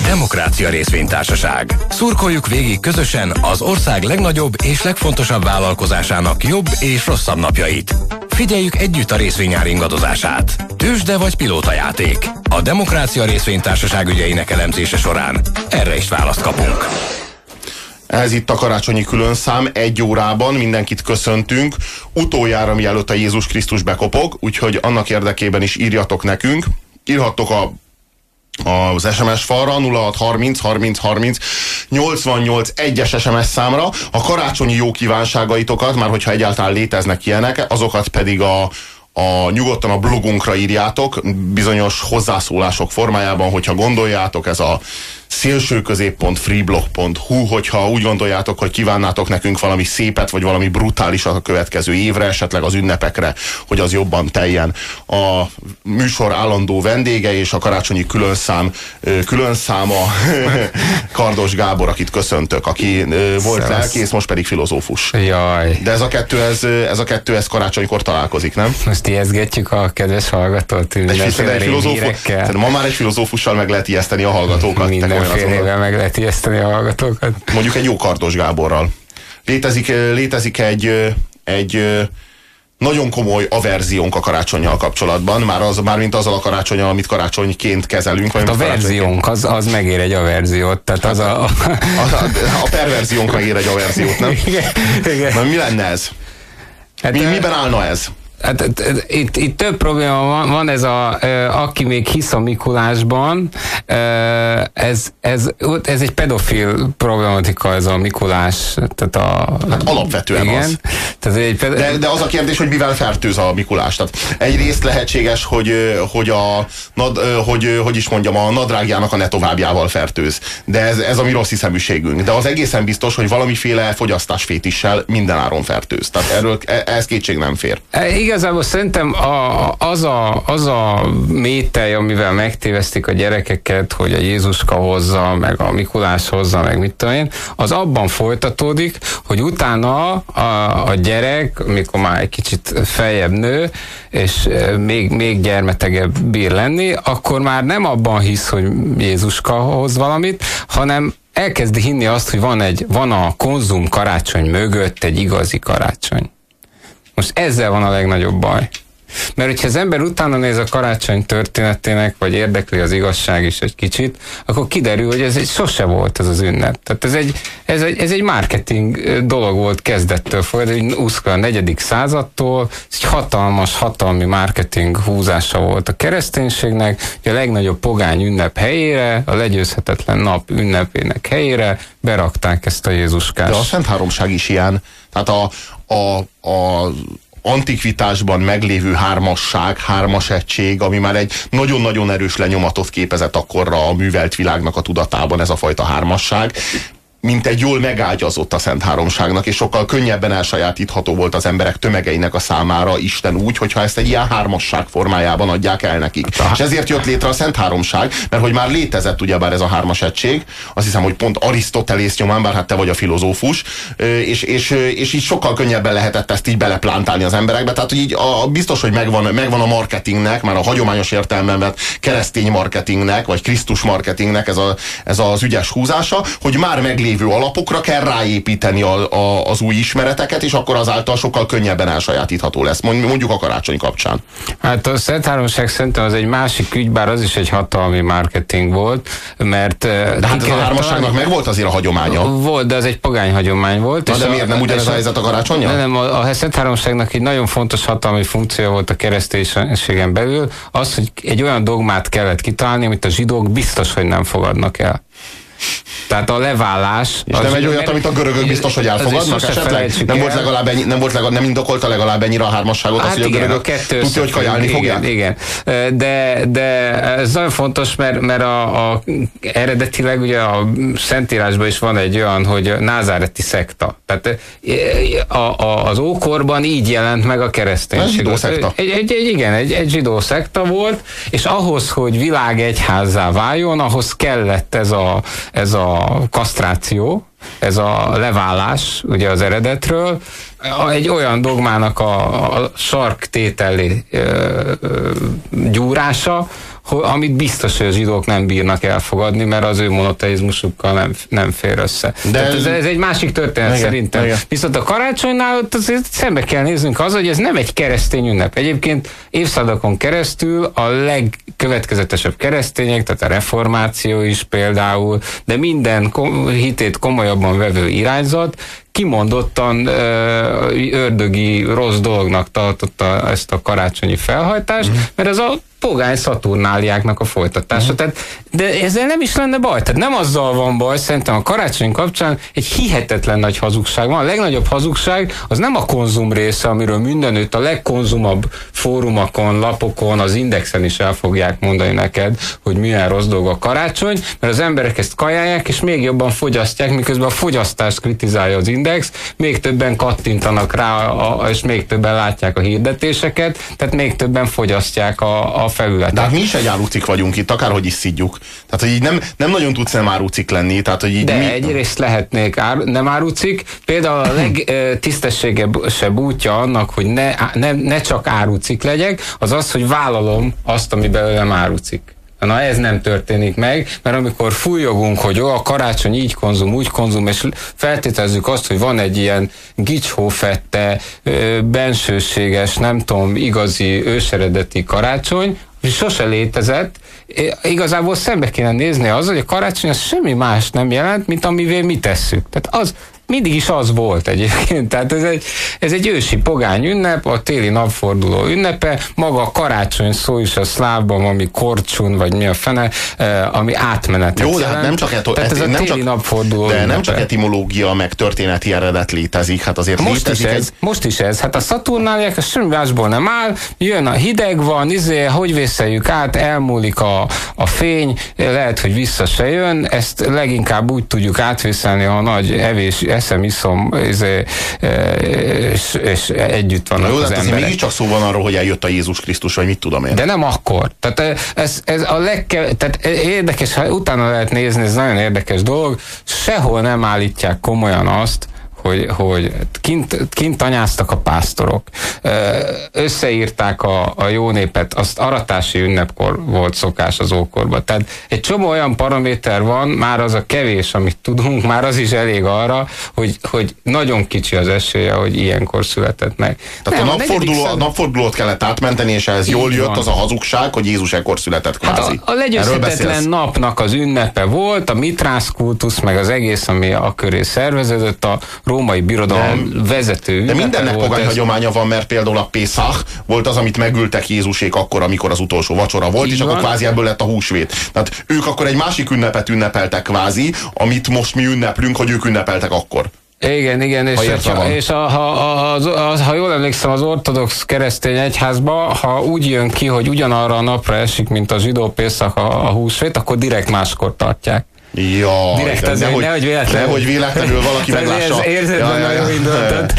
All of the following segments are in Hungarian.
Demokrácia Részvénytársaság. Szurkoljuk végig közösen az ország legnagyobb és legfontosabb vállalkozásának jobb és rosszabb napjait. Figyeljük együtt a részvényár ingadozását. Tőzsde vagy pilótajáték. A Demokrácia Részvénytársaság ügyeinek elemzése során erre is választ kapunk. Ez itt a karácsonyi különszám, 1 órában mindenkit köszöntünk, utoljára mielőtt a Jézus Krisztus bekopog, úgyhogy annak érdekében is írjatok nekünk, írhattok az SMS falra 0630 30 30 88 1-es SMS számra a karácsonyi jó kívánságaitokat, már hogyha egyáltalán léteznek ilyenek, azokat pedig nyugodtan a blogunkra írjátok, bizonyos hozzászólások formájában, hogyha gondoljátok, ez a szélsőközép.freeblog.hu, hogyha úgy gondoljátok, hogy kívánnátok nekünk valami szépet, vagy valami brutálisat a következő évre, esetleg az ünnepekre, hogy az jobban teljen. A műsor állandó vendége és a karácsonyi különszáma Kardos Gábor, akit köszöntök, aki volt lelkész, most pedig filozófus. Jaj. De ez a kettő karácsonykor találkozik, nem? Most ijesztgetjük a kedves hallgatót. Ma már egy filozófussal meg lehet ijeszteni a hallgatókat. Mindenfélével meg lehet ijeszteni a hallgatókat. Mondjuk egy jó Kardos Gáborral. Létezik egy nagyon komoly averziónk a karácsonnyal kapcsolatban, mármint azzal a karácsonnyal, amit karácsonyként kezelünk. Hát a verziónk, az megér egy averziót. Tehát a perverziónk megér egy averziót, nem? Igen. Na, mi lenne ez? Miben állna ez? Hát, itt több probléma van ez aki még hisz a Mikulásban, ez egy pedofil problematika, ez a Mikulás. Hát alapvetően igen, az. Tehát de az a kérdés, hogy mivel fertőz a Mikulás. Tehát egyrészt lehetséges, hogy a nadrágjának a ne továbbjával fertőz. De ez a mi rossz hiszeműségünk. De az egészen biztos, hogy valamiféle fogyasztásfétissel mindenáron fertőz. Tehát erről ez kétség nem fér. Igazából szerintem az a métej, amivel megtévesztik a gyerekeket, hogy a Jézuska hozza, meg a Mikulás hozza, meg mit tudom én, az abban folytatódik, hogy utána a gyerek, mikor már egy kicsit feljebb nő, és még gyermetegebb bír lenni, akkor már nem abban hisz, hogy Jézuska hoz valamit, hanem elkezdi hinni azt, hogy van a konzum karácsony mögött egy igazi karácsony. Most ezzel van a legnagyobb baj. Mert hogyha az ember utána néz a karácsony történetének, vagy érdekli az igazság is egy kicsit, akkor kiderül, hogy ez sose volt ez az ünnep. Tehát ez egy marketing dolog volt kezdettől folyamatosan, a 4. századtól, ez egy hatalmi marketing húzása volt a kereszténységnek, hogy a legnagyobb pogány ünnep helyére, a legyőzhetetlen nap ünnepének helyére berakták ezt a Jézuskás. De a Szent Háromság is ilyen. Tehát a antikvitásban meglévő hármas egység, ami már egy nagyon-nagyon erős lenyomatot képezett akkorra a művelt világnak a tudatában, ez a fajta hármasság, mint egy jól megágyazott a Szent Háromságnak, és sokkal könnyebben elsajátítható volt az emberek tömegeinek a számára Isten úgy, hogyha ezt egy ilyen hármasság formájában adják el nekik. És ezért jött létre a Szent Háromság, mert hogy már létezett ugyebár ez a hármas egység, azt hiszem, hogy pont Arisztotelész nyomán, bár hát te vagy a filozófus, és így sokkal könnyebben lehetett ezt így beleplántálni az emberekbe, tehát hogy így biztos, hogy megvan a marketingnek, már a hagyományos értelemben vett keresztény marketingnek, vagy Krisztus marketingnek ez az ügyes húzása, hogy már meglévő alapokra kell ráépíteni az új ismereteket, és akkor azáltal sokkal könnyebben elsajátítható lesz, mondjuk a karácsony kapcsán. Hát a Szent Háromság szerintem az egy másik ügy, bár az is egy hatalmi marketing volt, mert... De hát ez a hármasságnak meg volt azért a hagyománya. Volt, de az egy pogány hagyomány volt. Na, de miért nem ugyanez a helyzet a karácsonnyal? Nem, a Szent Háromságnak egy nagyon fontos hatalmi funkciója volt a kereszténységen belül, az, hogy egy olyan dogmát kellett kitalálni, amit a zsidók biztos, hogy nem fogadnak el. Tehát a leválás... És nem egy olyat, amit a görögök biztos, hogy elfogadnak esetleg? Nem indokolta legalább ennyire a hármasságot, hát az, hogy igen, a görögök tudja, hogy kajálni fogják? Igen. De ez nagyon fontos, mert eredetileg ugye a Szentírásban is van egy olyan, hogy názáreti szekta. Tehát az ókorban így jelent meg a kereszténység. Ez zsidó szekta. Egy zsidó szekta volt, és ahhoz, hogy világegyházzá váljon, ahhoz kellett ez a kasztráció, ez a leválás ugye az eredetről, egy olyan dogmának a sarktételi gyúrása, amit biztos, hogy a zsidók nem bírnak elfogadni, mert az ő monoteizmusukkal nem fér össze. De ez egy másik történet szerintem. Igen. Viszont a karácsonynál ott azért szembe kell néznünk az, hogy ez nem egy keresztény ünnep. Egyébként évszázadokon keresztül a legkövetkezetesebb keresztények, tehát a reformáció is például, de minden hitét komolyabban vevő irányzat kimondottan ördögi rossz dolognak tartotta ezt a karácsonyi felhajtást, mert ez a pogány szaturnáliáknak a folytatása. Tehát, de ezzel nem is lenne baj. Tehát nem azzal van baj, szerintem a karácsony kapcsán egy hihetetlen nagy hazugság van. A legnagyobb hazugság az nem a konzum része, amiről mindenütt a legkonzumabb fórumokon, lapokon, az Indexen is el fogják mondani neked, hogy milyen rossz dolog a karácsony, mert az emberek ezt kajálják, és még jobban fogyasztják, miközben a fogyasztást kritizálja az Index, még többen kattintanak rá, és még többen látják a hirdetéseket, tehát még többen fogyasztják a felületet. De hát mi is egy árucik vagyunk itt, akárhogy is szidjuk. Tehát, hogy így nem nagyon tudsz nem árucik lenni. Tehát, hogy így de egyrészt lehetnék nem árucik. Például a legtisztességesebb útja annak, hogy ne csak árucik legyek, az az, hogy vállalom azt, ami belőlem árucik. Na ez nem történik meg, mert amikor fújogunk, hogy a karácsony így konzum, úgy konzum, és feltételezzük azt, hogy van egy ilyen gicsófette, bensőséges, nem tudom, igazi, őseredeti karácsony, és sose létezett, igazából szembe kéne nézni az, hogy a karácsony az semmi más nem jelent, mint amivel mi tesszük. Tehát az mindig is az volt egyébként. Tehát ez egy ősi pogány ünnep, a téli napforduló ünnepe, maga a karácsony szó is a szlávban, ami korcsun, vagy mi a fene, ami átmenetet jelent. Jó, de hát nem csak tehát ez a téli napforduló de ünnepe. Nem csak etimológia, meg történeti eredet létezik, hát azért most is ez. Hát a szaturnáliák, a semmi másból nem áll, jön a hideg van, hogy vészeljük át, elmúlik a fény, lehet, hogy vissza se jön, ezt leginkább úgy tudjuk átvészelni, ha nagy evés, eszem, iszom, és együtt vannak az emberek. Jó, mégiscsak szó van arról, hogy eljött a Jézus Krisztus, vagy mit tudom én. De nem akkor. Tehát ez a tehát érdekes, ha utána lehet nézni, ez nagyon érdekes dolog, sehol nem állítják komolyan azt, hogy kint tanyáztak a pásztorok, összeírták a jó népet, azt aratási ünnepkor volt szokás az ókorban. Tehát egy csomó olyan paraméter van, már az a kevés, amit tudunk, már az is elég arra, hogy nagyon kicsi az esélye, hogy ilyenkor született meg. Tehát a napfordulót kellett átmenteni, és ehhez jól jött az a hazugság, hogy Jézus ekkor született kvázi. Hát a legyőzhetetlen napnak az ünnepe volt, a mitrász kultusz, meg az egész, ami a köré szerveződött, a római birodalom vezető. De mindennek pogány hagyománya van, mert például a Pészach volt az, amit megültek Jézusék akkor, amikor az utolsó vacsora volt, és akkor kvázi ebből lett a húsvét. Tehát ők akkor egy másik ünnepet ünnepeltek kvázi, amit most mi ünneplünk, hogy ők ünnepeltek akkor. Igen, és ha jól emlékszem, az ortodox keresztény egyházba, ha úgy jön ki, hogy ugyanarra a napra esik, mint a zsidó Pészach a húsvét, akkor direkt máskor tartják. Ja, direkt az, nehogy véletlenül valaki meglássa. Érzed benne jó indulatot.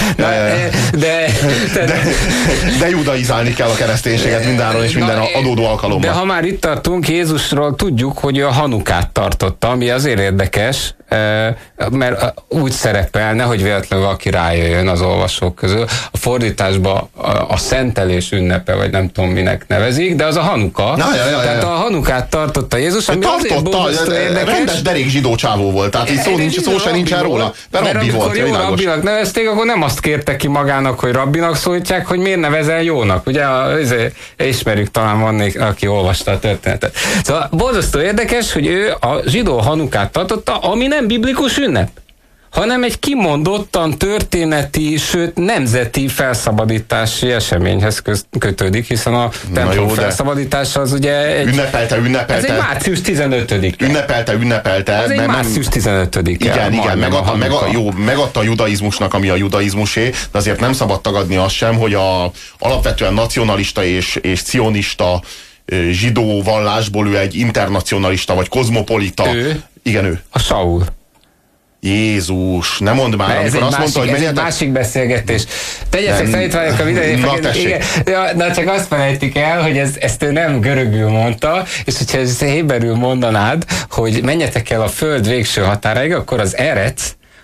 De judaizálni kell a kereszténységet mindenről és minden adódó alkalommal. De ha már itt tartunk, Jézusról tudjuk, hogy a Hanukát tartotta, ami azért érdekes, mert úgy szerepel, nehogy véletlenül valaki rájöjjön az olvasók közül. A fordításban a szentelés ünnepe, vagy nem tudom minek nevezik, de az a Hanuka. Tehát a Hanukát tartotta Jézus, ami azért borzasztó érdekes. Rendes derék zsidó csávó volt, tehát így szó se nincsen róla. Mert amikor jó rabbinak nevezték, akkor nem azt kérte ki magának, hogy rabbinak szólítják, hogy miért nevezel jónak. Ugye ismerjük, talán van aki olvasta a történetet. Szóval borzasztó érdekes, hogy ő a zsidó Hanukát tartotta, ami nem biblikus ünnep, hanem egy kimondottan történeti, sőt nemzeti felszabadítási eseményhez kötődik, hiszen a templom felszabadítása az ugye egy... Ünnepelte. Ez egy március 15-e. Ünnepelte. Ez egy március 15-e. Igen, megadta a judaizmusnak, ami a judaizmusé, de azért nem szabad tagadni azt sem, hogy alapvetően nacionalista és cionista zsidó vallásból ő egy internacionalista vagy kozmopolita. Igen, ő. A Saul. Jézus, ne mondd már, amikor azt mondta, hogy ez egy másik beszélgetés. Tegyetek tanítványok a videóját. Na csak azt felejtik el, hogy ezt ő nem görögül mondta, és hogyha ezt héberül mondanád, hogy menjetek el a föld végső határáig, akkor az erec,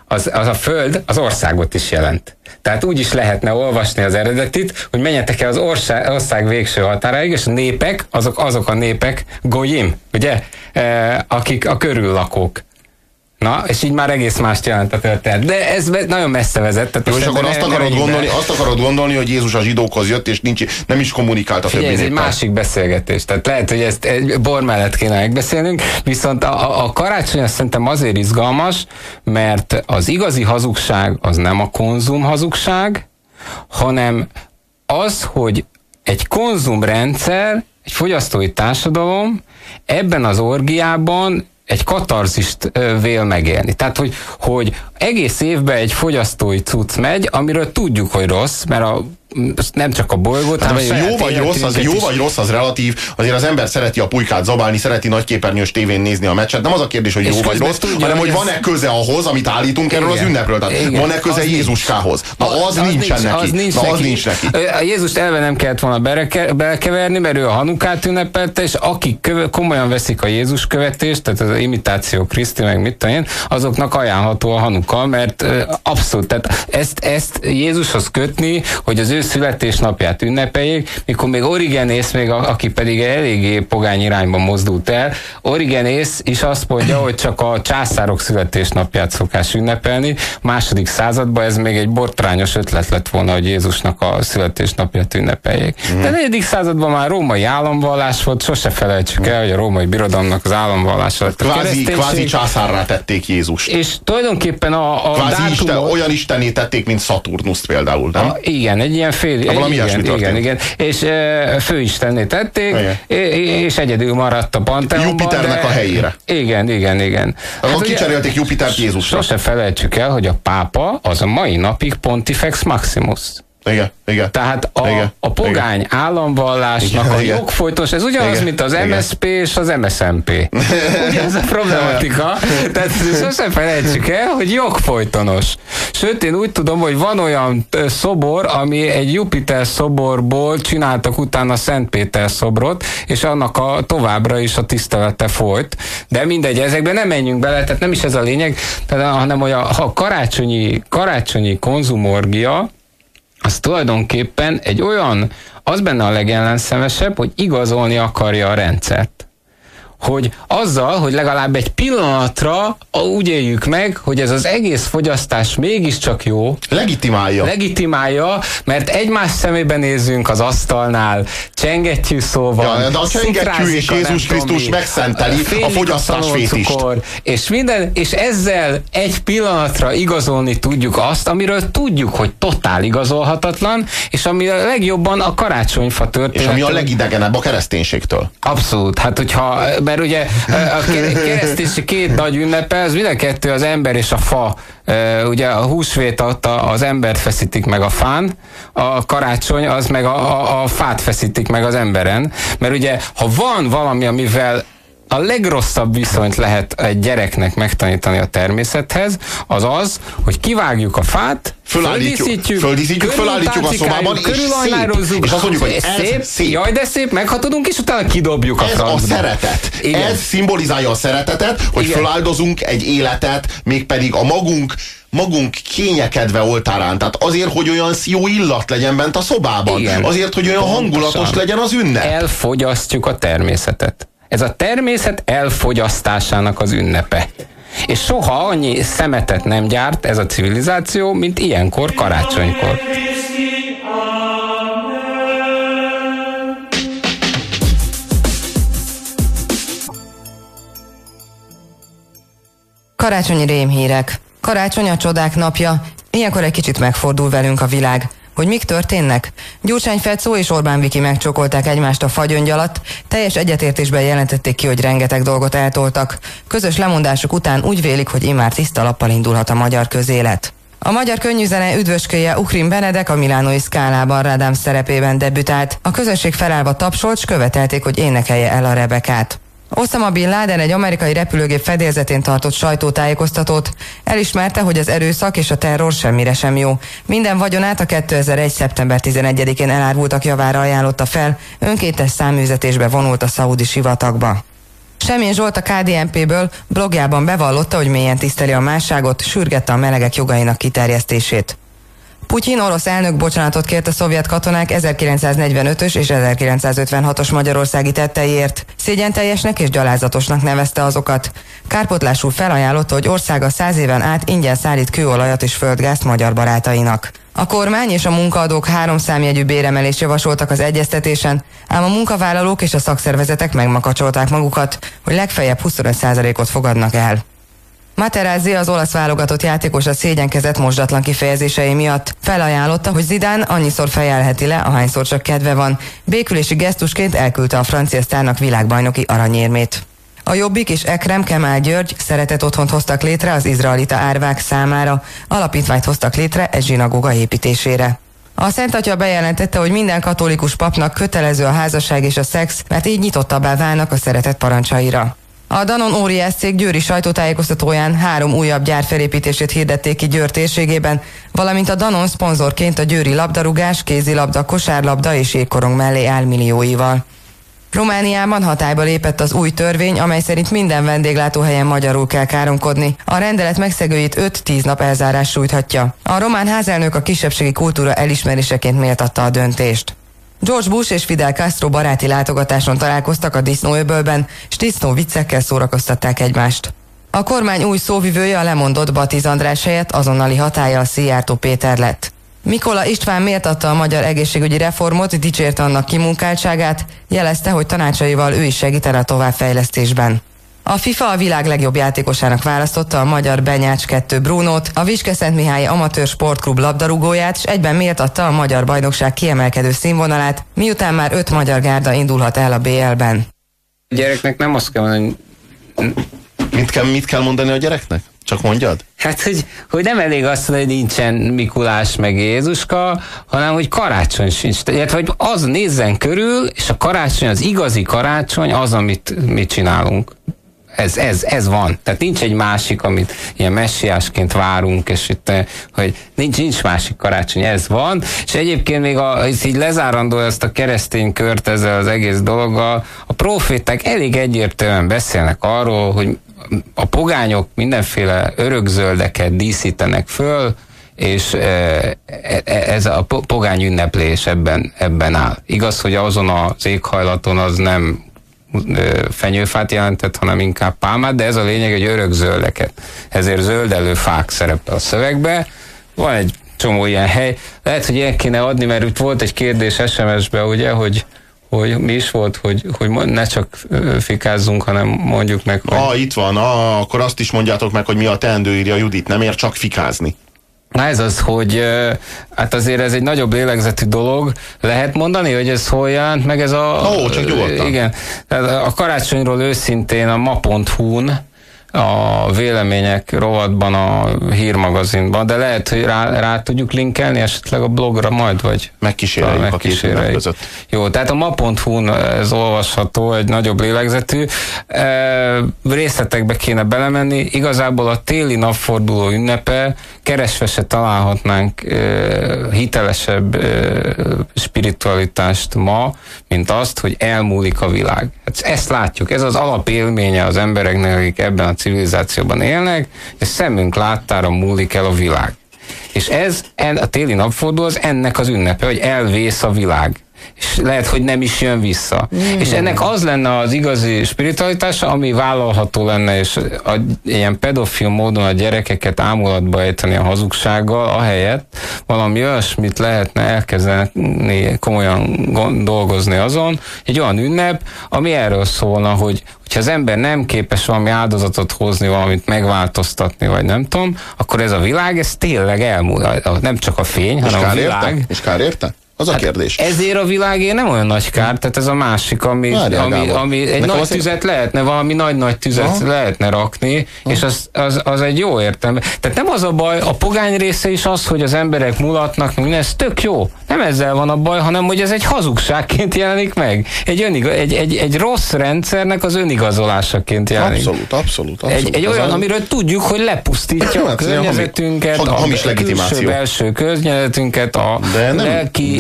az a föld az országot is jelent. Tehát úgy is lehetne olvasni az eredetit, hogy menjetek el az ország végső határáig, és a népek, azok a népek, goyim, ugye, akik a körüllakók. Na, és így már egész mást jelent a történet. De ez nagyon messze vezet. Tehát jó, és akkor azt akarod gondolni, hogy Jézus a zsidókhoz jött, és nem is kommunikált a többi néppel. Ez egy másik beszélgetés. Tehát lehet, hogy ezt egy bor mellett kéne megbeszélnünk, viszont a karácsony azt szerintem azért izgalmas, mert az igazi hazugság az nem a konzum hazugság, hanem az, hogy egy konzumrendszer, egy fogyasztói társadalom ebben az orgiában egy katarzist vél megélni. Tehát, hogy egész évben egy fogyasztói cucc megy, amiről tudjuk, hogy rossz, mert nem csak a bolygót, hanem jó vagy rossz, az relatív. Azért az ember szereti a pulykát zabálni, szereti nagyképernyős tévén nézni a meccset. Nem az a kérdés, hogy jó vagy rossz, hanem hogy van-e köze ahhoz, amit állítunk erről az ünnepről. Tehát van-e köze Jézuskához. Na az nincsen neki. Az nincs neki. A Jézust elve nem kellett volna belekeverni, mert ő a Hanukát ünnepelte, és akik komolyan veszik a Jézus követést, tehát az imitáció Kriszti, meg mit tudom én, azoknak ajánlható a Hanuka, mert abszolút, tehát ezt Jézushoz kötni, hogy az ő születésnapját ünnepeljék, mikor még Origenész, aki pedig eléggé pogány irányba mozdult el, Origenész is azt mondja, hogy csak a császárok születésnapját szokás ünnepelni. Második században ez még egy botrányos ötlet lett volna, hogy Jézusnak a születésnapját ünnepeljék. De a 4. században már római államvallás volt, sose felejtsük el, hogy a római birodalomnak az államvallása lett a kereszténység. Kvázi császárrá tették Jézust. És tulajdonképpen olyan istenné tették, mint Szaturnuszt például, nem? Igen, egy ilyen igen. És főistenné tették, és egyedül maradt a Panteonban. Jupiternek a helyére. Igen. Hát kicserélték Jupitert Jézusra. Sose felejtsük el, hogy a pápa az a mai napig Pontifex Maximus. Igen. Tehát a pogány államvallásnak a jogfolytos, ez ugyanaz, mint az MSZP és az MSZNP. Ugye ez a problematika. Tehát sosem felejtsük el, hogy jogfolytonos. Sőt, én úgy tudom, hogy van olyan szobor, ami egy Jupiter szoborból csináltak utána Szent Péter szobrot, és annak továbbra is a tisztelete folyt. De mindegy, ezekben nem menjünk bele, tehát nem is ez a lényeg, hanem hogy a karácsonyi konzumorgia, az tulajdonképpen egy olyan, az benne a legellenszemesebb, hogy igazolni akarja a rendszert. Hogy azzal, hogy legalább egy pillanatra úgy éljük meg, hogy ez az egész fogyasztás mégiscsak jó. Legitimálja, mert egymás szemébe nézünk az asztalnál, csengettyűszóval. Ja, de a csengettyű és Jézus Krisztus megszenteli a fogyasztás fétist. És ezzel egy pillanatra igazolni tudjuk azt, amiről tudjuk, hogy totál igazolhatatlan, és ami a legjobban a karácsonyfa történet. És ami a legidegenebb a kereszténységtől. Abszolút. Hát hogyha mert ugye a kereszténység két nagy ünnepe, az mind a kettő az ember és a fa. Ugye a húsvét az embert feszítik meg a fán, a karácsony az meg a fát feszítik meg az emberen. Mert ugye, ha van valami, amivel a legrosszabb viszonyt lehet egy gyereknek megtanítani a természethez, az, hogy kivágjuk a fát, földíszítjük, fölállítjuk a szobában, és szép. És azt mondjuk, hogy ez szép. Jaj, de szép, meghatodunk, és utána kidobjuk a francba. Ez a szeretet. Igen. Ez szimbolizálja a szeretetet, hogy föláldozunk egy életet, mégpedig a magunk kényekedve oltárán. Tehát azért, hogy olyan jó illat legyen bent a szobában. Igen. Azért, hogy olyan hangulatos legyen az ünnep. Elfogyasztjuk a természetet. Ez a természet elfogyasztásának az ünnepe. És soha annyi szemetet nem gyárt ez a civilizáció, mint ilyenkor, karácsonykor. Karácsonyi rémhírek. Karácsony a csodák napja. Ilyenkor egy kicsit megfordul velünk a világ. Hogy mik történnek? Gyurcsány Fecó és Orbán Viki megcsókolták egymást a fagyöngy alatt, teljes egyetértésben jelentették ki, hogy rengeteg dolgot eltoltak. Közös lemondásuk után úgy vélik, hogy immár tiszta lappal indulhat a magyar közélet. A magyar könnyűzene üdvöskölyje Uhrin Benedek a milánói Scálában Rádám szerepében debütált. A közösség felállva tapsolt, s követelték, hogy énekelje el a Rebekát. Osama Bin Laden egy amerikai repülőgép fedélzetén tartott sajtótájékoztatót. Elismerte, hogy az erőszak és a terror semmire sem jó. Minden vagyonát a 2001. szeptember 11-én elárvultak javára ajánlotta fel, önkéntes száműzetésbe vonult a szaudi sivatagba. Semjén Zsolt a KDNP-ből blogjában bevallotta, hogy mélyen tiszteli a másságot, sürgette a melegek jogainak kiterjesztését. Putyin orosz elnök bocsánatot kért a szovjet katonák 1945-ös és 1956-os magyarországi tetteiért. Szégyenteljesnek és gyalázatosnak nevezte azokat. Kárpotlásul felajánlotta, hogy országa 100 éven át ingyen szállít kőolajat és földgázt magyar barátainak. A kormány és a munkaadók 3 számjegyű béremelést javasoltak az egyeztetésen, ám a munkavállalók és a szakszervezetek megmakacsolták magukat, hogy legfeljebb 25%-ot fogadnak el. Materazzi, az olasz válogatott játékos, a szégyenkezett mosdatlan kifejezései miatt felajánlotta, hogy Zidane annyiszor fejelheti le, ahányszor csak kedve van. Békülési gesztusként elküldte a francia sztárnak világbajnoki aranyérmét. A Jobbik és Ekrem Kemál György szeretett otthont hoztak létre az izraelita árvák számára, alapítványt hoztak létre egy zsinagóga építésére. A Szent Atya bejelentette, hogy minden katolikus papnak kötelező a házasság és a szex, mert így nyitottabbá válnak a szeretet parancsaira. A Danon óriás cég győri sajtótájékoztatóján 3 újabb gyár felépítését hirdették ki Győr térségében, valamint a Danon szponzorként a győri labdarúgás, kézilabda, kosárlabda és jégkorong mellé áll millióival. Romániában hatályba lépett az új törvény, amely szerint minden vendéglátóhelyen magyarul kell káromkodni. A rendelet megszegőit 5-10 nap elzárás sújthatja. A román házelnök a kisebbségi kultúra elismeréseként méltatta a döntést. George Bush és Fidel Castro baráti látogatáson találkoztak a disznóöbölben, s disznó viccekkel szórakoztatták egymást. A kormány új szóvivője, a lemondott Batiz András helyett azonnali hatállyal Szijjártó Péter lett. Mikola István méltatta a magyar egészségügyi reformot, dicsérte annak kimunkáltságát, jelezte, hogy tanácsaival ő is segítene a továbbfejlesztésben. A FIFA a világ legjobb játékosának választotta a magyar Benyács 2 Brunót, a Viske-Szentmihályi Amatőr Sportklub labdarúgóját, és egyben méltatta a magyar bajnokság kiemelkedő színvonalát, miután már 5 magyar gárda indulhat el a BL-ben. A gyereknek nem azt kell mondani, Mit kell mondani a gyereknek? Csak mondjad? hát, hogy nem elég azt mondani, hogy nincsen Mikulás meg Jézuska, hanem hogy karácsony sincs. Illetve, hogy az nézzen körül, és a karácsony, az igazi karácsony az, amit mi csinálunk. Ez van. Tehát nincs egy másik, amit ilyen messiásként várunk, és itt, hogy nincs másik karácsony, ez van. És egyébként még így lezárandó ezt a keresztény kört ezzel az egész dologgal, a proféták elég egyértelműen beszélnek arról, hogy a pogányok mindenféle örökzöldeket díszítenek föl, és ez a pogány ünneplés ebben áll. Igaz, hogy azon az éghajlaton az nem fenyőfát jelentett, hanem inkább pálmát, de ez a lényeg, hogy örökzöldeket. Ezért zöldelő fák szerepel a szövegbe. Van egy csomó ilyen hely. Lehet, hogy ilyen kéne adni, mert itt volt egy kérdés SMS-be, ugye, hogy mi is volt, hogy ne csak fikázzunk, hanem mondjuk meg, hogy... Itt van, akkor azt is mondjátok meg, hogy mi a teendő, írja Judit, nem ér csak fikázni. Na ez az, hogy hát azért ez egy nagyobb lélegzetű dolog. Lehet mondani, hogy ez hol jelent meg ez a... csak nyugodtan. Igen. A karácsonyról őszintén a ma.hu-n, a vélemények rovatban, a hírmagazinban, de lehet, hogy rá tudjuk linkelni esetleg a blogra majd, vagy megkíséreljük a két között. Jó, tehát a ma.hu-n ez olvasható, egy nagyobb lélegzetű. Részletekbe kéne belemenni. Igazából a téli napforduló ünnepe, keresve se találhatnánk hitelesebb spiritualitást ma, mint azt, hogy elmúlik a világ. Hát ezt látjuk, ez az alapélménye az embereknek, akik ebben a civilizációban élnek, és szemünk láttára múlik el a világ. És ez a téli napforduló az ennek az ünnepe, hogy elvész a világ. És lehet, hogy nem is jön vissza. És ennek az lenne az igazi spiritualitása, ami vállalható lenne, és ilyen pedofil módon a gyerekeket ámulatba ejteni a hazugsággal, ahelyett valami olyasmit lehetne elkezdeni komolyan dolgozni azon, egy olyan ünnep, ami erről szólna, hogy ha az ember nem képes valami áldozatot hozni, valamit megváltoztatni, vagy nem tudom, akkor ez a világ, ez tényleg elmúl. Nem csak a fény, hanem a világ. És kár érte? Az a kérdés. Ezért a világért nem olyan nagy kár, tehát ez a másik, ami egy nagy tüzet lehetne, valami nagy tüzet lehetne rakni, és az egy jó értelme. Tehát nem az a baj, a pogány része is az, hogy az emberek mulatnak, ez tök jó. Nem ezzel van a baj, hanem hogy ez egy hazugságként jelenik meg. Egy rossz rendszernek az önigazolásaként jelenik. Abszolút. Egy olyan, amiről tudjuk, hogy lepusztítja a környezetünket, a külső-belső környezetünket, a lelki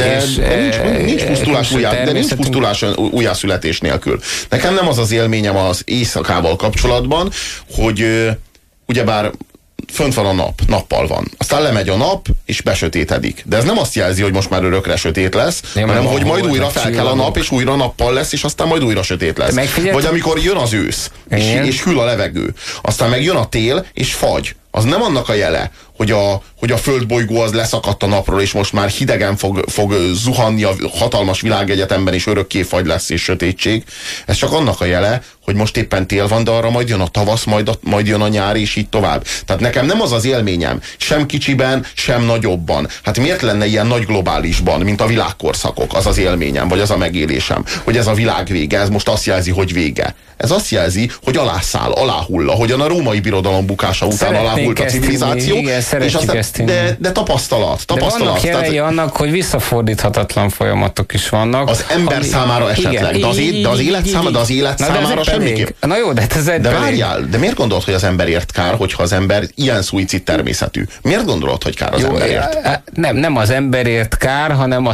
nincs pusztulás újjászületés nélkül. Nekem nem az az élményem az éjszakával kapcsolatban, hogy ugyebár fönt van a nap, nappal van. Aztán lemegy a nap, és besötétedik. De ez nem azt jelzi, hogy most már örökre sötét lesz, hanem hogy majd újra fel kell a nap, és újra nappal lesz, és aztán majd újra sötét lesz. Vagy amikor jön az ősz, és hűl a levegő. Aztán meg jön a tél, és fagy. Az nem annak a jele, hogy a földbolygó az leszakadt a napról, és most már hidegen fog zuhanni a hatalmas világegyetemben, és örökké fagy lesz és sötétség. Ez csak annak a jele, hogy most éppen tél van, de arra majd jön a tavasz, majd jön a nyár, és így tovább. Tehát nekem nem az az élményem, sem kicsiben, sem nagyobban. Hát miért lenne ilyen nagy globálisban, mint a világkorszakok, az az élményem, vagy az a megélésem, hogy ez a világ vége, ez most azt jelzi, hogy vége. Ez azt jelzi, hogy alászáll, aláhull, ahogyan a római birodalom bukása után aláhult a civilizáció. Igen, és aztán, de tapasztalat. De vannak jelei annak, hogy visszafordíthatatlan folyamatok is vannak. Az ember számára esetleg, igen, de az élet számára semmiképp. Na jó, de ez de várjál, de miért gondolod, hogy az emberért kár, hogyha az ember ilyen szuicid természetű? Miért gondolod, hogy kár az emberért? Nem az emberért kár, hanem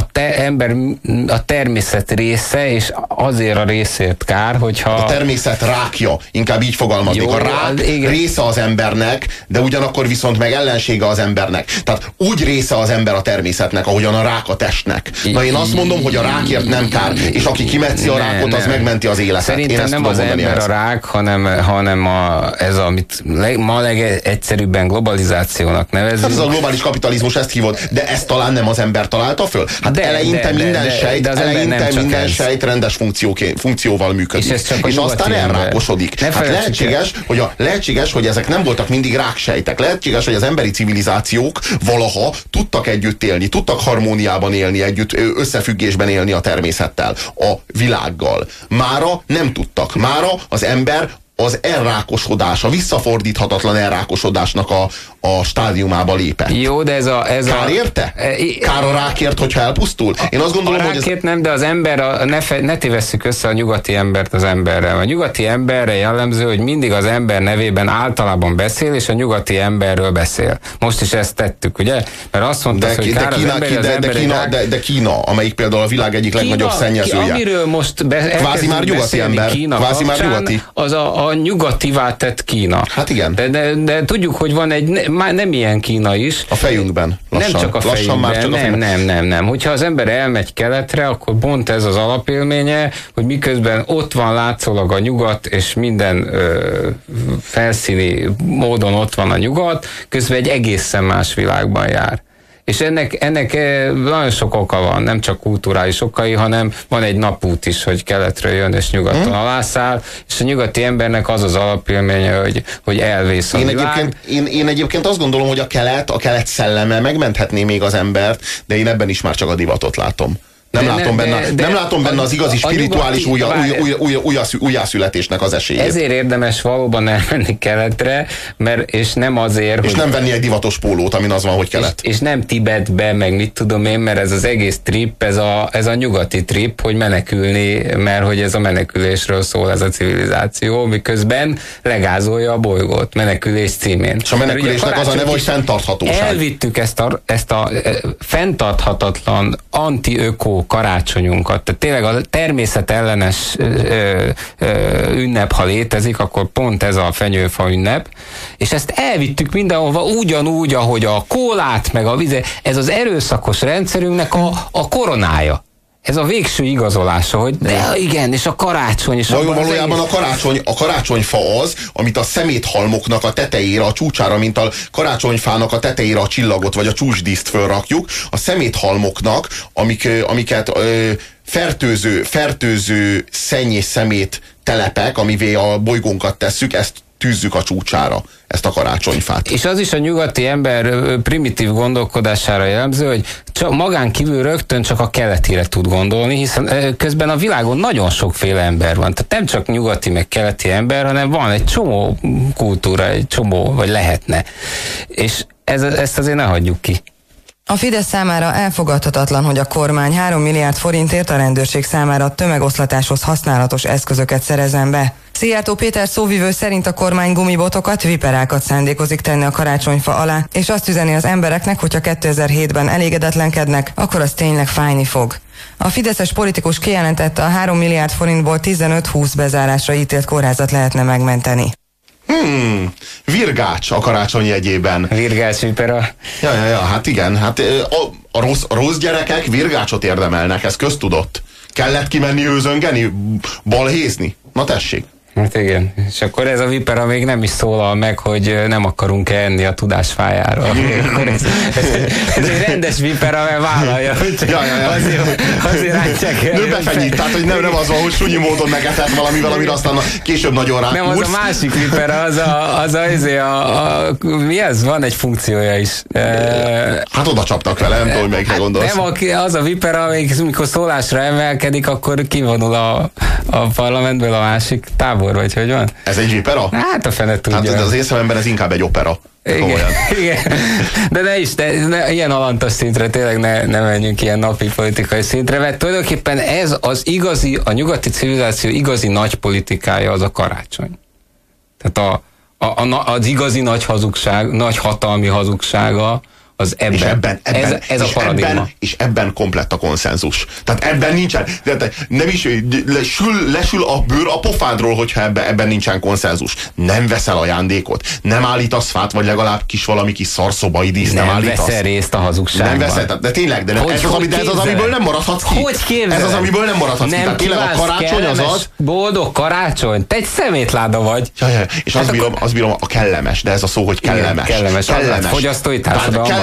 a természet része, és azért a részért kár, hogyha... A természet rákja, inkább így fogalmaznék. A rák része az embernek, de ugyanakkor viszont meg ellensége az embernek. Tehát úgy része az ember a természetnek, ahogyan a rák a testnek. Na én azt mondom, hogy a rákért nem kár, és aki kimetszi a rákot, az megmenti az életet. Szerintem nem az ember a rák, hanem ez, amit ma legegyszerűbben globalizációnak nevezünk. Hát ez a globális kapitalizmus, ezt hívod, de ezt talán nem az ember találta föl? Hát eleinte minden sejt rendes funkcióval működik. És aztán elrákosodik. Hát lehetséges, hogy ezek nem voltak mindig ráksejtek. Lehetséges, hogy az emberi civilizációk valaha tudtak együtt élni, tudtak harmóniában élni, együtt összefüggésben élni a természettel, a világgal. Mára nem tudtak. Mára az ember az elrákosodás, a visszafordíthatatlan elrákosodásnak a stádiumába lépett. Jó, de Kár érte? Kár a rákért, hogyha elpusztul? Én azt gondolom, a rákért nem, de az ember, ne tévesszük össze a nyugati embert az emberrel. A nyugati emberre jellemző, hogy mindig az ember nevében általában beszél, és a nyugati emberről beszél. Most is ezt tettük, ugye? Mert azt mondta, hogy kár az ember, de Kína, amelyik például a világ egyik legnagyobb szennyezője. Amiről most kvázi már nyugati ember. Kvázi már nyugati. Az a nyugativá tett Kína. Hát igen. De tudjuk, hogy van egy nem ilyen Kína is. A fejünkben. Lassan. Nem csak a fejünkben. Nem. Hogyha az ember elmegy keletre, akkor pont ez az alapélménye, hogy miközben ott van látszólag a nyugat, és minden felszíni módon ott van a nyugat, közben egy egészen más világban jár. És ennek nagyon sok oka van, nem csak kulturális okai, hanem van egy napút is, hogy keletről jön és nyugaton alászáll, és a nyugati embernek az az alapélménye, hogy elvész a világ. Én egyébként azt gondolom, hogy a kelet szelleme megmenthetné még az embert, de én ebben is már csak a divatot látom. Nem látom benne az igazi spirituális újjászületésnek az esélyét. Ezért érdemes valóban elmenni keletre, és nem azért, és nem venni egy divatos pólót, amin az van, hogy kelet. És nem Tibetbe, meg mit tudom én, mert ez az egész trip, ez a nyugati trip, hogy menekülni, mert hogy ez a menekülésről szól ez a civilizáció, miközben legázolja a bolygót, menekülés címén. És a menekülésnek az a neve, hogy fenntarthatóság. Elvittük ezt a fenntarthatatlan anti-öko karácsonyunkat. Tehát tényleg a természetellenes ünnep, ha létezik, akkor pont ez a fenyőfa ünnep, és ezt elvittük mindenhova ugyanúgy, ahogy a kólát, meg a vizet. Ez az erőszakos rendszerünknek a koronája. Ez a végső igazolása, hogy de igen, és a karácsony. És valójában a karácsonyfa az, amit a szeméthalmoknak a tetejére, a csúcsára, mint a karácsonyfának a tetejére a csillagot, vagy a csúcsdíszt fölrakjuk, a szeméthalmoknak, amiket fertőző szenny és szemét telepek, amivé a bolygónkat tesszük, ezt tűzzük a csúcsára, ezt a karácsonyfát. És az is a nyugati ember primitív gondolkodására jellemző, hogy magán kívül rögtön csak a keletire tud gondolni, hiszen közben a világon nagyon sokféle ember van. Tehát nem csak nyugati meg keleti ember, hanem van egy csomó kultúra, vagy lehetne. És ezt azért ne hagyjuk ki. A Fidesz számára elfogadhatatlan, hogy a kormány 3 milliárd forintért a rendőrség számára tömegoszlatáshoz használatos eszközöket szerezzen be. Szijjártó Péter szóvivő szerint a kormány gumibotokat, viperákat szándékozik tenni a karácsonyfa alá, és azt üzeni az embereknek, hogyha 2007-ben elégedetlenkednek, akkor az tényleg fájni fog. A fideszes politikus kijelentette, a 3 milliárd forintból 15-20 bezárásra ítélt kórházat lehetne megmenteni. Virgács a karácsony jegyében. Virgács vipera. Ja, hát igen, hát a rossz gyerekek virgácsot érdemelnek, ez köztudott. Kellett kimenni őzöngeni, balhézni? Na tessék. Hát igen, és akkor ez a vipera még nem is szólal meg, hogy nem akarunk enni a tudás fájáról. Akkor ez egy rendes vipera, mert vállalja, hogy azért rántják el. Nő befenyít, tehát hogy nem az van, hogy sunyi módon megetett valamivel, amire aztán később nagyon rá. Nem, az a másik vipera, mi ez? Van egy funkciója is. Hát oda csaptak vele, nem tudom, hogy melyikre gondolsz. Nem, az a vipera, amikor szólásra emelkedik, akkor kivonul a parlamentből a másik tábor, vagy hogy van? Ez egy vipera? Hát a fene tudja. Hát az én szememben ez inkább egy opera. Igen. De ilyen alantas szintre, tényleg ne menjünk ilyen napi politikai szintre, mert tulajdonképpen ez az igazi, a nyugati civilizáció igazi nagy politikája az a karácsony. Tehát az igazi nagy hazugság, nagy hatalmi hazugsága, az ebben. Ez a paradigma. És ebben komplett a konszenzus. Tehát ebben nincsen, nem is lesül a bőr a pofádról, hogyha ebben nincsen konszenzus. Nem veszel ajándékot, nem állítasz fát, vagy legalább valami kis szarszobai dísz nem állítasz. Nem veszel részt a hazugságban. Nem veszel, de tényleg, de ez az, amiből nem maradhatsz ki. Hogy képzeled? Ez az, amiből nem maradhatsz ki. Tehát tényleg a karácsony az... Boldog karácsony? Te egy szemétláda vagy. Ja. És azt bírom a kellemes, de ez a szó, hogy kellemes. Kellemes. Fogyasztói társadalom.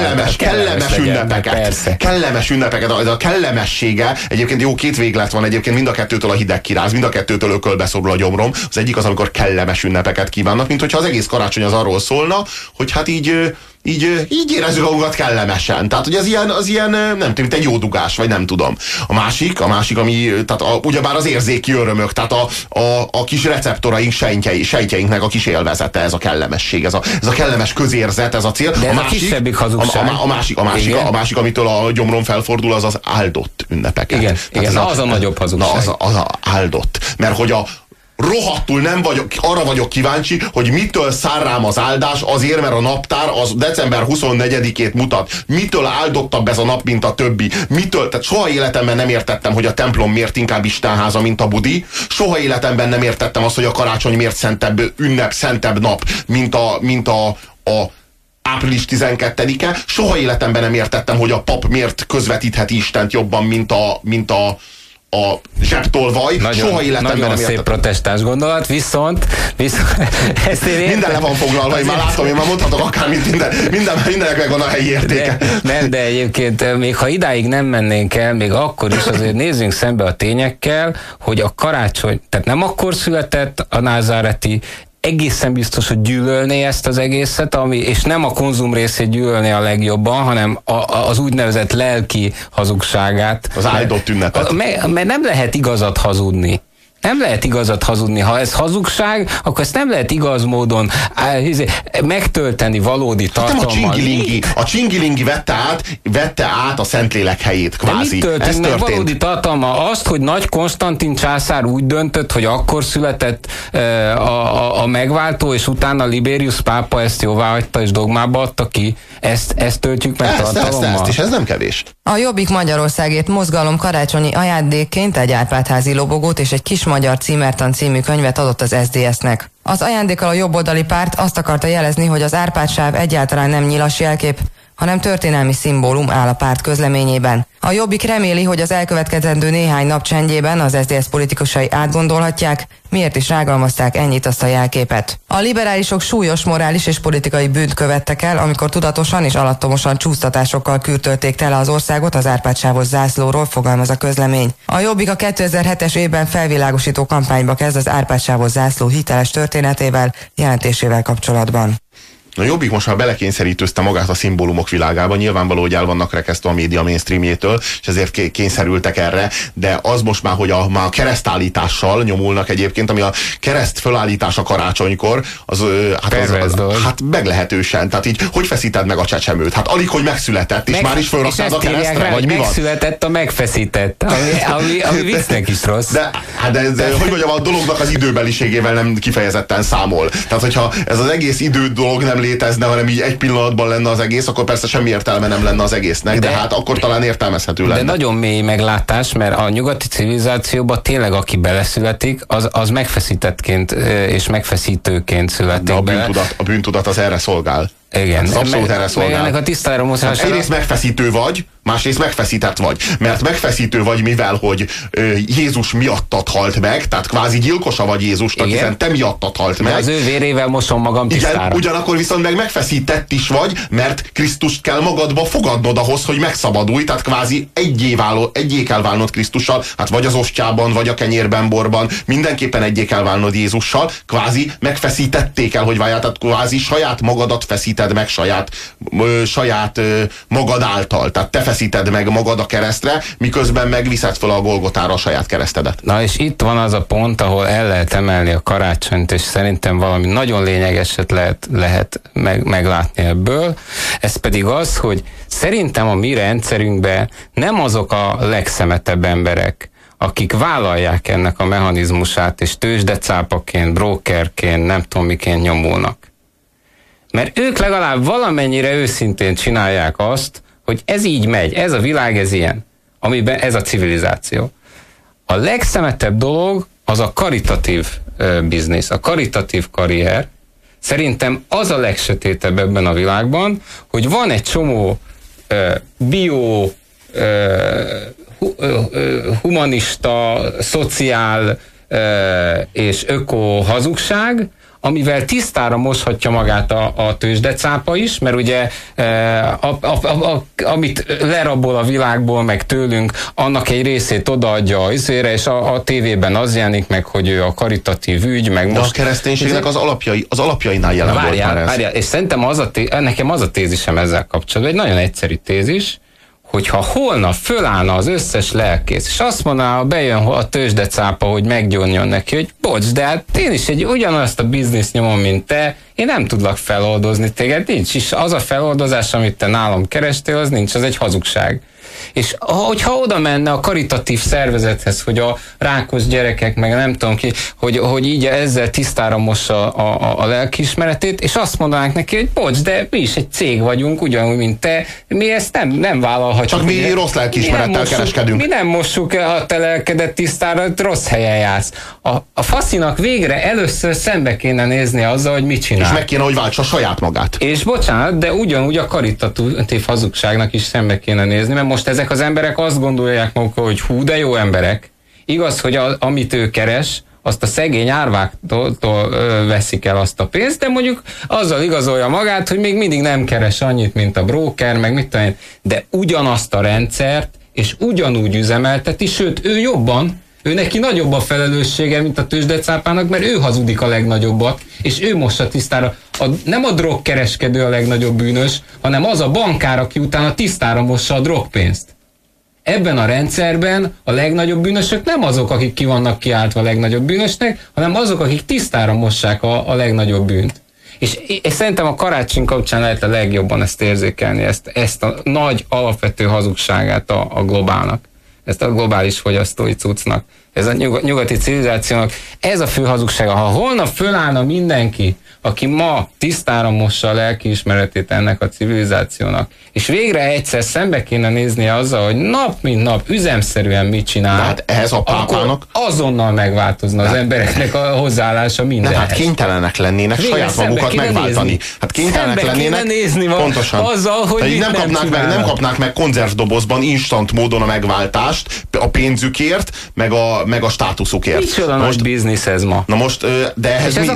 Kellemes ünnepeket, ez a kellemessége, egyébként jó, két véglet van, egyébként mind a kettőtől a hideg kiráz, mind a kettőtől ökölbe szorul a gyomrom. Az egyik az, amikor kellemes ünnepeket kívánnak, mint hogyha az egész karácsony az arról szólna, hogy hát így érezzük magunkat kellemesen. Tehát, hogy az ilyen, nem tudom, mint egy jó dugás, vagy nem tudom. A másik, ami, tehát ugyebár az érzéki örömök, tehát a kis receptoraink, sejtjeinknek a kis élvezete, ez a kellemesség, ez a kellemes közérzet, ez a cél. De ez a kisebbik hazugság. A másik, amitől a gyomrom felfordul, az áldott ünnepek. Igen, az a nagyobb hazugság. Az a áldott. Mert hogy rohadtul arra vagyok kíváncsi, hogy mitől szár rám az áldás, azért, mert a naptár az december 24-ét mutat. Mitől áldottabb ez a nap, mint a többi? Tehát soha életemben nem értettem, hogy a templom miért inkább istenháza, mint a budi. Soha életemben nem értettem azt, hogy a karácsony miért szentebb ünnep, szentebb nap, mint a április 12-e. Soha életemben nem értettem, hogy a pap miért közvetítheti Istent jobban, mint a zsebtolvaj. Soha életemben nagyon nem szép értettem. protestáns gondolat, viszont ezt én minden le van foglalva, én már látom, én már mondhatok akármit, mindennek megvan a helyi értéke. De egyébként még ha idáig nem mennénk el, még akkor is azért nézzünk szembe a tényekkel, hogy a karácsony, tehát nem akkor született a názáreti, egészen biztos, hogy gyűlölné ezt az egészet, és nem a konzum részét gyűlölné a legjobban, hanem az úgynevezett lelki hazugságát. Az áldott ünnepet. Mert nem lehet igazat hazudni. Nem lehet igazat hazudni. Ha ez hazugság, akkor ezt nem lehet igaz módon megtölteni valódi tartalommal. A csingilingi vette át a Szentlélek helyét, kvázi. De mit töltünk meg valódi tartalma? Azt, hogy Nagy Konstantin császár úgy döntött, hogy akkor született a megváltó, és utána Liberius pápa ezt jóváhagyta, és dogmába adta ki. Ezt töltjük meg tartalommal. És ez nem kevés. A Jobbik Magyarországért mozgalom karácsonyi ajándékként egy Árpád-házi lobogót és egy Kis Magyar Címertan című könyvet adott az SZDSZ-nek. Az ajándékkal a jobboldali párt azt akarta jelezni, hogy az Árpád-sáv egyáltalán nem nyilas jelkép, hanem történelmi szimbólum áll a párt közleményében. A Jobbik reméli, hogy az elkövetkezendő néhány nap csendjében az SZDSZ politikusai átgondolhatják, miért is rágalmazták ennyit azt a jelképet. A liberálisok súlyos morális és politikai bűnt követtek el, amikor tudatosan és alattomosan csúsztatásokkal kürtölték tele az országot az Árpád-sávos zászlóról, fogalmaz a közlemény. A Jobbik a 2007-es évben felvilágosító kampányba kezd az Árpád-sávos zászló hiteles történetével, jelentésével kapcsolatban. A Jobbik most már belekényszerítőzte magát a szimbólumok világába, nyilvánvaló, hogy el vannak rekesztve a média mainstreamjétől, és ezért kényszerültek erre, de az most már, hogy már a keresztállítással nyomulnak egyébként, ami a kereszt fölállítása karácsonykor, az hát meglehetősen. Tehát így, hogy feszíted meg a csecsemőt? Hát alig, hogy megszületett, és már is fölraktád a keresztre, vagy mi van? Megszületett a megfeszített, ami viccnek is rossz. De hogy mondjam, a dolognak az időbeliségével nem kifejezetten számol. Tehát, hogyha ez az egész idő dolog nem létezne, hanem így egy pillanatban lenne az egész, akkor persze semmi értelme nem lenne az egésznek, de hát akkor talán értelmezhető lenne. De nagyon mély meglátás, mert a nyugati civilizációban tényleg aki beleszületik, az megfeszítettként és megfeszítőként születik bele. A bűntudat az erre szolgál. Igen. Ez abszolút erre szolgál. Ennek a tisztára mozgására... Egyrészt megfeszítő vagy, másrészt megfeszített vagy. Mert megfeszítő vagy, mivel hogy Jézus miattad halt meg, tehát kvázi gyilkosa vagy Jézusnak, igen, hiszen te miattad halt meg. De az ő vérével mosom magam tisztára. Igen, ugyanakkor viszont meg megfeszített is vagy, mert Krisztust kell magadba fogadnod ahhoz, hogy megszabadulj, tehát kvázi egyé kell válnod Krisztussal, hát vagy az ostjában, vagy a kenyérben, borban, mindenképpen egyé kell válnod Jézussal, kvázi megfeszítetté kell, hogy váljál, tehát kvázi saját magadat feszíted meg saját magad által. Tehát te feszíted meg magad a keresztre, miközben megviszed fel a Golgotára a saját keresztedet. Na és itt van az a pont, ahol el lehet emelni a karácsonyt, és szerintem valami nagyon lényegeset lehet meglátni ebből. Ez pedig az, hogy szerintem a mi rendszerünkben nem azok a legszemetebb emberek, akik vállalják ennek a mechanizmusát, és tőzsdecápaként, brokerként, nem tudom miként nyomulnak. Mert ők legalább valamennyire őszintén csinálják azt, hogy ez így megy, ez a világ, ez ilyen, amiben ez a civilizáció. A legszemetebb dolog az a karitatív biznisz, a karitatív karrier. Szerintem az a legsötétebb ebben a világban, hogy van egy csomó bio, humanista, szociál és öko hazugság, amivel tisztára moshatja magát a tőzsdecápa is, mert ugye amit lerabol a világból, meg tőlünk, annak egy részét odaadja az izére, és a tévében az jelenik meg, hogy ő a karitatív ügy, meg de most... a kereszténységnek az alapjainál jelen volt már ez. Várjál, és szerintem nekem az a tézisem ezzel kapcsolatban, egy nagyon egyszerű tézis, hogyha holnap fölállna az összes lelkész, és azt mondaná, bejön a tőzsdecápa, hogy meggyónjon neki, hogy bocs, de hát én is ugyanazt a bizniszt nyomom, mint te, én nem tudlak feloldozni téged, nincs is. Az a feloldozás, amit te nálam kerestél, az nincs, az egy hazugság. És hogyha oda menne a karitatív szervezethez, hogy a rákos gyerekek, meg nem tudom ki, hogy így ezzel tisztára mossa a lelkiismeretét, és azt mondanánk neki, hogy bocs, de mi is egy cég vagyunk, ugyanúgy, mint te, mi ezt nem vállalhatjuk. Csak mi rossz lelkiismerettel kereskedünk. Mi nem mossuk a te lelkedet tisztára, rossz helyen jársz. A faszinak végre először szembe kéne nézni azzal, hogy mit csinál. És meg kéne, hogy váltsa saját magát. És bocsánat, de ugyanúgy a karitatív hazugságnak is szembe kéne nézni, mert most ezek az emberek azt gondolják magukról, hogy hú, de jó emberek. Igaz, hogy amit ő keres, azt a szegény árváktól veszik el azt a pénzt, de mondjuk azzal igazolja magát, hogy még mindig nem keres annyit, mint a broker, meg mit tudom én, de ugyanazt a rendszert, és ugyanúgy üzemelteti, sőt, ő jobban, ő neki nagyobb a felelőssége, mint a tőzsdecápának, mert ő hazudik a legnagyobbat, és ő mossa tisztára. Nem a drogkereskedő a legnagyobb bűnös, hanem az a bankár, aki utána tisztára mossa a drogpénzt. Ebben a rendszerben a legnagyobb bűnösök nem azok, akik ki vannak kiáltva a legnagyobb bűnösnek, hanem azok, akik tisztára mossák a legnagyobb bűnt. És szerintem a karácsony kapcsán lehet a legjobban ezt érzékelni, ezt a nagy alapvető hazugságát a globálnak. Ezt a globális fogyasztói cuccnak. Ez a nyugati civilizációnak. Ez a fő hazugsága. Ha holnap fölállna mindenki, aki ma tisztára mossa a lelkiismeretét ennek a civilizációnak, és végre egyszer szembe kéne néznie azzal, hogy nap mint nap üzemszerűen mit csinál, de hát ehhez a pápának azonnal megváltozna az embereknek a hozzáállása mindenhez. Nem, hát kénytelenek lennének végre saját magukat megváltani. Hát kénytelenek lennének nézni pontosan. Azzal, hogy nem kapnák meg konzervdobozban instant módon a megváltást a pénzükért, meg a státuszukért. Micsoda nagy biznisz ez ma. Na most, de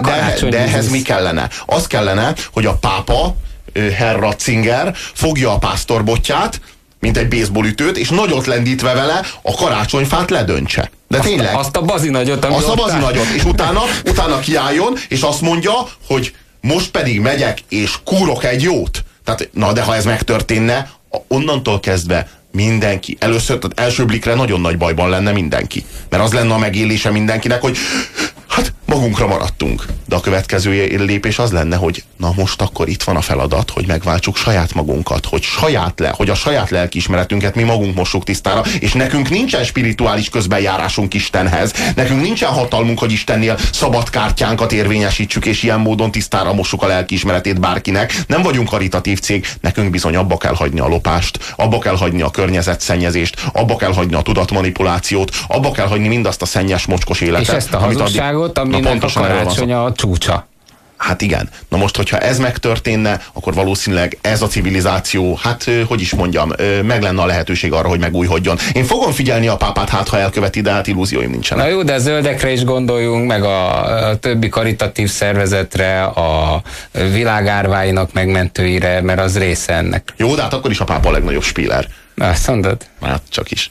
ehhez mi kellene? Az kellene, hogy a pápa, Herr Ratzinger fogja a pásztorbotját, mint egy baseballütőt, és nagyot lendítve vele a karácsonyfát ledöntse. De tényleg. Azt a bazinagyot, és utána kiálljon, és azt mondja, hogy most pedig megyek és kúrok egy jót. Tehát, na de ha ez megtörténne, onnantól kezdve mindenki, először, tehát első blikre nagyon nagy bajban lenne mindenki. Mert az lenne a megélése mindenkinek, hogy hát magunkra maradtunk. De a következő lépés az lenne, hogy na most akkor itt van a feladat, hogy megváltsuk saját magunkat, hogy a saját lelkiismeretünket mi magunk mossuk tisztára, és nekünk nincsen spirituális közbenjárásunk Istenhez, nekünk nincsen hatalmunk, hogy Istennél szabad kártyánkat érvényesítsük, és ilyen módon tisztára mossuk a lelkiismeretét bárkinek. Nem vagyunk karitatív cég, nekünk bizony abba kell hagyni a lopást, abba kell hagyni a környezetszennyezést, abba kell hagyni a tudatmanipulációt, abba kell hagyni mindazt a szennyes, mocskos életet. És ezt a hazugságot, aminek a karácsony a csúcsa. Hát igen. Na most, hogyha ez megtörténne, akkor valószínűleg ez a civilizáció, hát hogy is mondjam, meg lenne a lehetőség arra, hogy megújhodjon. Én fogom figyelni a pápát, hát ha elköveti, de hát illúzióim nincsenek. Na jó, de a zöldekre is gondoljunk, meg a többi karitatív szervezetre, a világárváinak megmentőire, mert az része ennek. Jó, de hát akkor is a pápa a legnagyobb spíler. Na, azt mondod? Hát csak is.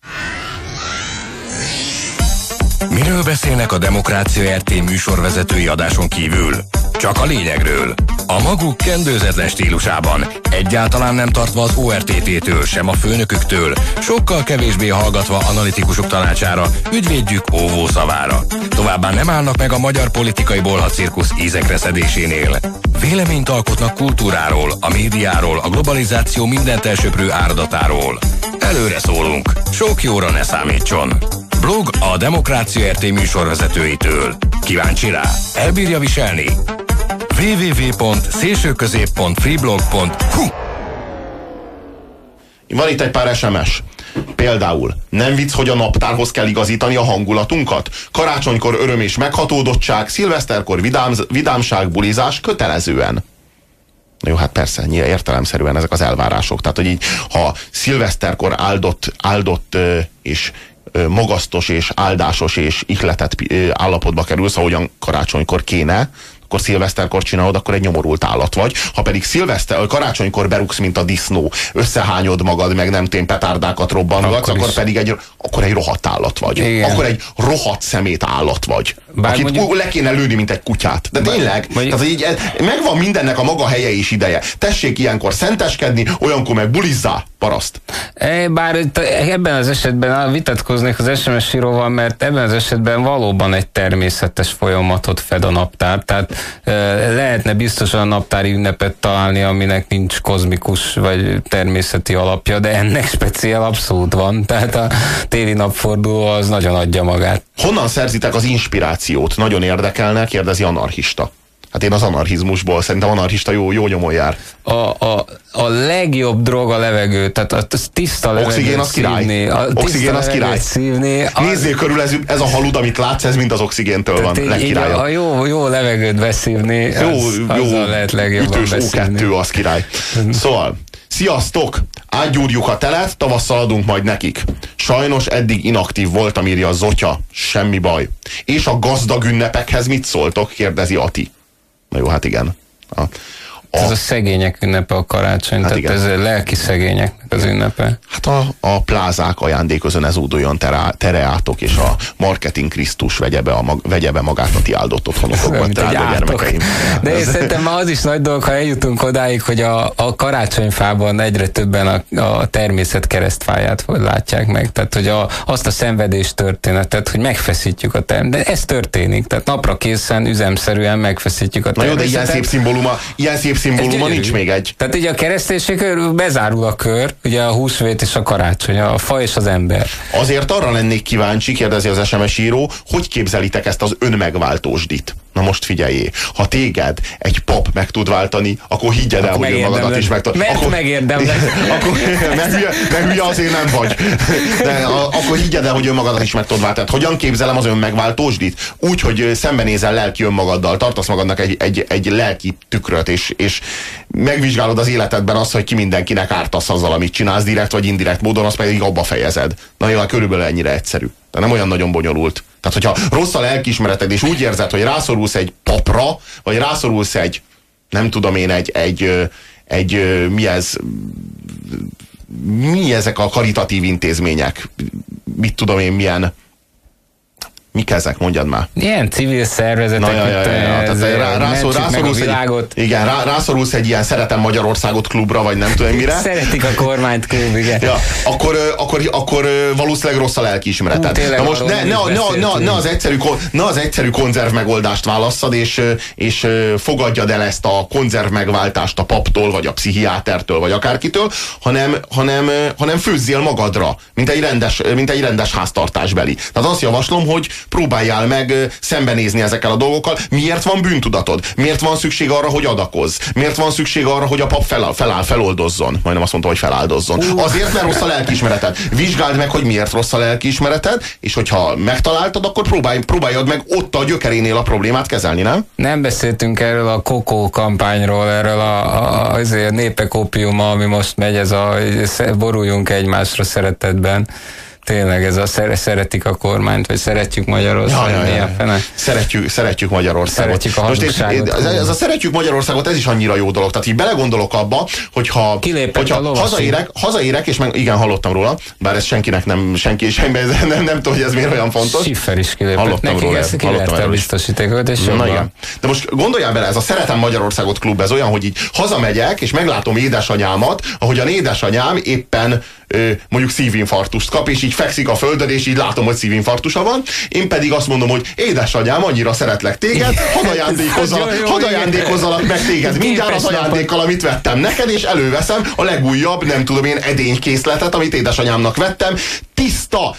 Miről beszélnek a Demokrácia RT műsorvezetői adáson kívül? Csak a lényegről. A maguk kendőzetlen stílusában, egyáltalán nem tartva az ORTT-től, sem a főnöküktől, sokkal kevésbé hallgatva analitikusok tanácsára, ügyvédjük óvó szavára. Továbbá nem állnak meg a magyar politikai bolhacirkusz ízekre szedésénél. Véleményt alkotnak kultúráról, a médiáról, a globalizáció mindent elsöprő áradatáról. Előre szólunk, sok jóra ne számítson. Blog a Demokrácia RT műsorvezetőitől. Kíváncsi rá? Elbírja viselni? www.szélsőközép.freeblog.hu. Van itt egy pár SMS. Például, nem vicc, hogy a naptárhoz kell igazítani a hangulatunkat? Karácsonykor öröm és meghatódottság, szilveszterkor vidámság, bulizás kötelezően. Na jó, hát persze, értelemszerűen ezek az elvárások. Tehát, hogy így, ha szilveszterkor áldott és magasztos és áldásos és ihletett állapotba kerülsz, ahogyan karácsonykor kéne, akkor szilveszterkor csinálod, akkor egy nyomorult állat vagy. Ha pedig karácsonykor berúgsz, mint a disznó, összehányod magad, meg nem tém petárdákat robbangatsz, akkor pedig egy rohadt állat vagy. Igen. Akkor egy rohadt szemét állat vagy. Bár akit mondjuk le kéne lőni, mint egy kutyát. De tényleg, tehát így, megvan mindennek a maga helye és ideje. Tessék ilyenkor szenteskedni, olyankor meg bulizzá, paraszt. Bár ebben az esetben vitatkoznék az SMS íróval, mert ebben az esetben valóban egy természetes folyamatot fed a naptár. Tehát lehetne biztosan a naptári ünnepet találni, aminek nincs kozmikus vagy természeti alapja, de ennek speciál abszolút van. Tehát a téli napforduló az nagyon adja magát. Honnan szerzitek az inspirációt? Nagyon érdekelne, kérdezi anarchista. Hát én az anarchizmusból, szerintem anarchista jó nyomon jár. A legjobb drog a levegő, tehát a tiszta levegőt szívni. Oxigén az király. Nézzél körül, ez a halud, amit látsz, ez mind az oxigéntől van, legkirályabb. A jó levegőt beszívni, azzal lehet legjobban ütős beszívni. O2 az király. Szóval, sziasztok! Átgyúrjuk a telet, tavasszal adunk majd nekik. Sajnos eddig inaktív voltam, írja Zotya. Semmi baj. És a gazdag ünnepekhez mit szóltok? Kérdezi Ati. Na jó, hát igen. Ez a szegények ünnepe a karácsony, hát tehát igen. Ez lelki szegényeknek az ünnepe. Hát a plázák ajándékozon ez údoljon tereátok, és a marketing Krisztus vegye be magát a ti áldott otthonokokban, drága gyermekeim. De én szerintem már az is nagy dolog, ha eljutunk odáig, hogy a karácsonyfában egyre többen a természet keresztfáját látják meg. Tehát, hogy azt a szenvedés történetet, hogy megfeszítjük a természetet. De ez történik. Tehát napra készen, üzemszerűen megfeszítjük a természetet. Na jó, de ilyen szép szimbóluma nincs még egy. Tehát így a kereszténység bezárul a kör, ugye a húsvét és a karácsony, a fa és az ember. Azért arra lennék kíváncsi, kérdezi az SMS író, hogy képzelitek ezt az önmegváltósdit? Na most figyeljé, ha téged egy pap meg tud váltani, akkor higgyed el, hogy önmagadat is meg tud. Mert megérdemlek. Mert hülye azért nem vagy. De akkor higgyed el, hogy önmagadat is meg tud váltani. Hogyan képzelem az önmegváltósdit? Úgy, hogy szembenézel lelki önmagaddal, tartasz magadnak egy lelki tükröt, és megvizsgálod az életedben azt, hogy ki mindenkinek ártasz azzal, amit csinálsz, direkt vagy indirekt módon, azt pedig abba fejezed. Na nyilván körülbelül ennyire egyszerű. De nem olyan nagyon bonyolult. Tehát, hogyha rossz a lelkiismereted, és úgy érzed, hogy rászorulsz egy papra, vagy rászorulsz egy, nem tudom én, mi ezek a karitatív intézmények? Mit tudom én, Mik ezek, mondjad már? Ilyen civil szervezetek, igen, rászorulsz egy ilyen Szeretem Magyarországot klubra, vagy nem tudom mire. Szeretik a kormányt klub, igen. Ja, akkor valószínűleg rossz a lelkiismereted. Na most ne az egyszerű konzerv megoldást válasszad, és fogadjad el ezt a konzerv megváltást a paptól, vagy a pszichiátertől, vagy akárkitől, hanem főzzél magadra, mint egy rendes háztartásbeli. Tehát azt javaslom, hogy próbáljál meg szembenézni ezekkel a dolgokkal. Miért van bűntudatod? Miért van szükség arra, hogy adakozz? Miért van szükség arra, hogy a pap feloldozzon? Majdnem azt mondta, hogy feláldozzon. Azért, mert rossz a lelkiismereted. Vizsgáld meg, hogy miért rossz a lelkiismereted, és hogyha megtaláltad, akkor próbáljad meg ott a gyökerénél a problémát kezelni, nem? Nem beszéltünk erről a Kokó kampányról, erről a népek opiuma, ami most megy, ez a boruljunk egymásra szeretetben. Tényleg ez a szeretik a kormányt, vagy szeretjük Magyarországot. Szeretjük Magyarországot. Szeretjük a hazugságot. Ez a szeretjük Magyarországot, ez is annyira jó dolog. Tehát így belegondolok abba, hogyha hazaérek, és igen, hallottam róla, bár ez senkinek nem tudom, hogy ez miért olyan fontos. Schiffer is kilépett. Hallottam róla. Kiverte a biztosítékot, és igen. De most gondoljál bele, ez a Szeretem Magyarországot klub, ez olyan, hogy így hazamegyek, és meglátom édesanyámat, ahogyan édesanyám éppen mondjuk szívinfarktust kap, és így fekszik a földön, és így látom, hogy szívinfarktusa van. Én pedig azt mondom, hogy édesanyám, annyira szeretlek téged, hadd ajándékozzalak meg téged mindjárt az ajándékkal, amit vettem neked, és előveszem a legújabb, nem tudom én, edénykészletet, amit édesanyámnak vettem. Tiszta,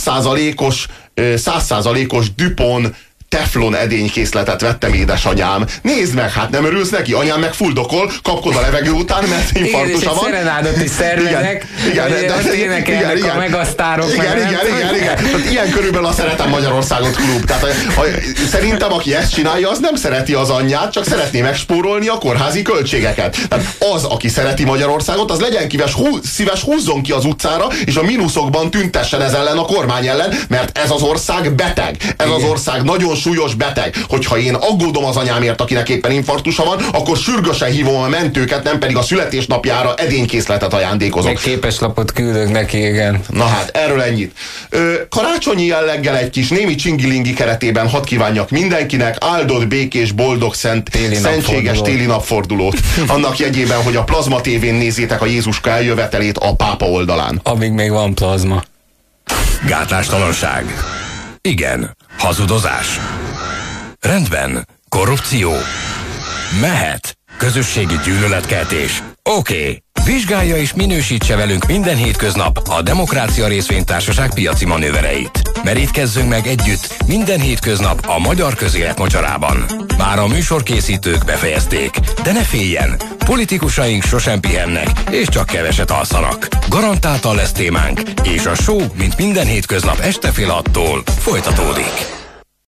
100%-os Dupont teflon edénykészletet vettem, édesanyám. Nézd meg, hát nem örülsz neki? Anyám meg fuldokol, kapkod a levegő után, mert infarktusa van. Igen, és egy szerenádot is szervezek, hogy énekelnek a megasztárok. Igen. Ilyen körülbelül a Szeretem Magyarországot klub. Tehát szerintem, aki ezt csinálja, az nem szereti az anyját, csak szeretné megspórolni a kórházi költségeket. Tehát az, aki szereti Magyarországot, az legyen szíves, húzzon ki az utcára, és a mínuszokban tüntessen ez ellen a kormány ellen, mert ez az ország beteg. Ez az ország nagyon súlyos beteg. Hogyha én aggódom az anyámért, akinek éppen infarktusa van, akkor sürgősen hívom a mentőket, nem pedig a születésnapjára edénykészletet ajándékozom. Meg képeslapot küldök neki, igen. Na hát, erről ennyit. Karácsonyi jelleggel egy kis némi csingilingi keretében hadd kívánjak mindenkinek áldott, békés, boldog, szentséges téli napfordulót. Annak jegyében, hogy a Plazma tévén nézzétek a Jézuska eljövetelét a pápa oldalán. Amíg még van plazma. Gátlástalanság. Igen. Hazudozás. Rendben. Korrupció. Mehet. Közösségi gyűlöletkeltés. Oké. Vizsgálja és minősítse velünk minden hétköznap a Demokrácia Részvénytársaság piaci manővereit. Merítkezzünk meg együtt minden hétköznap a magyar közélet mocsarában. Már a műsorkészítők befejezték, de ne féljen, politikusaink sosem pihennek, és csak keveset alszanak. Garantáltan lesz témánk, és a show, mint minden hétköznap este fél 6-tól folytatódik.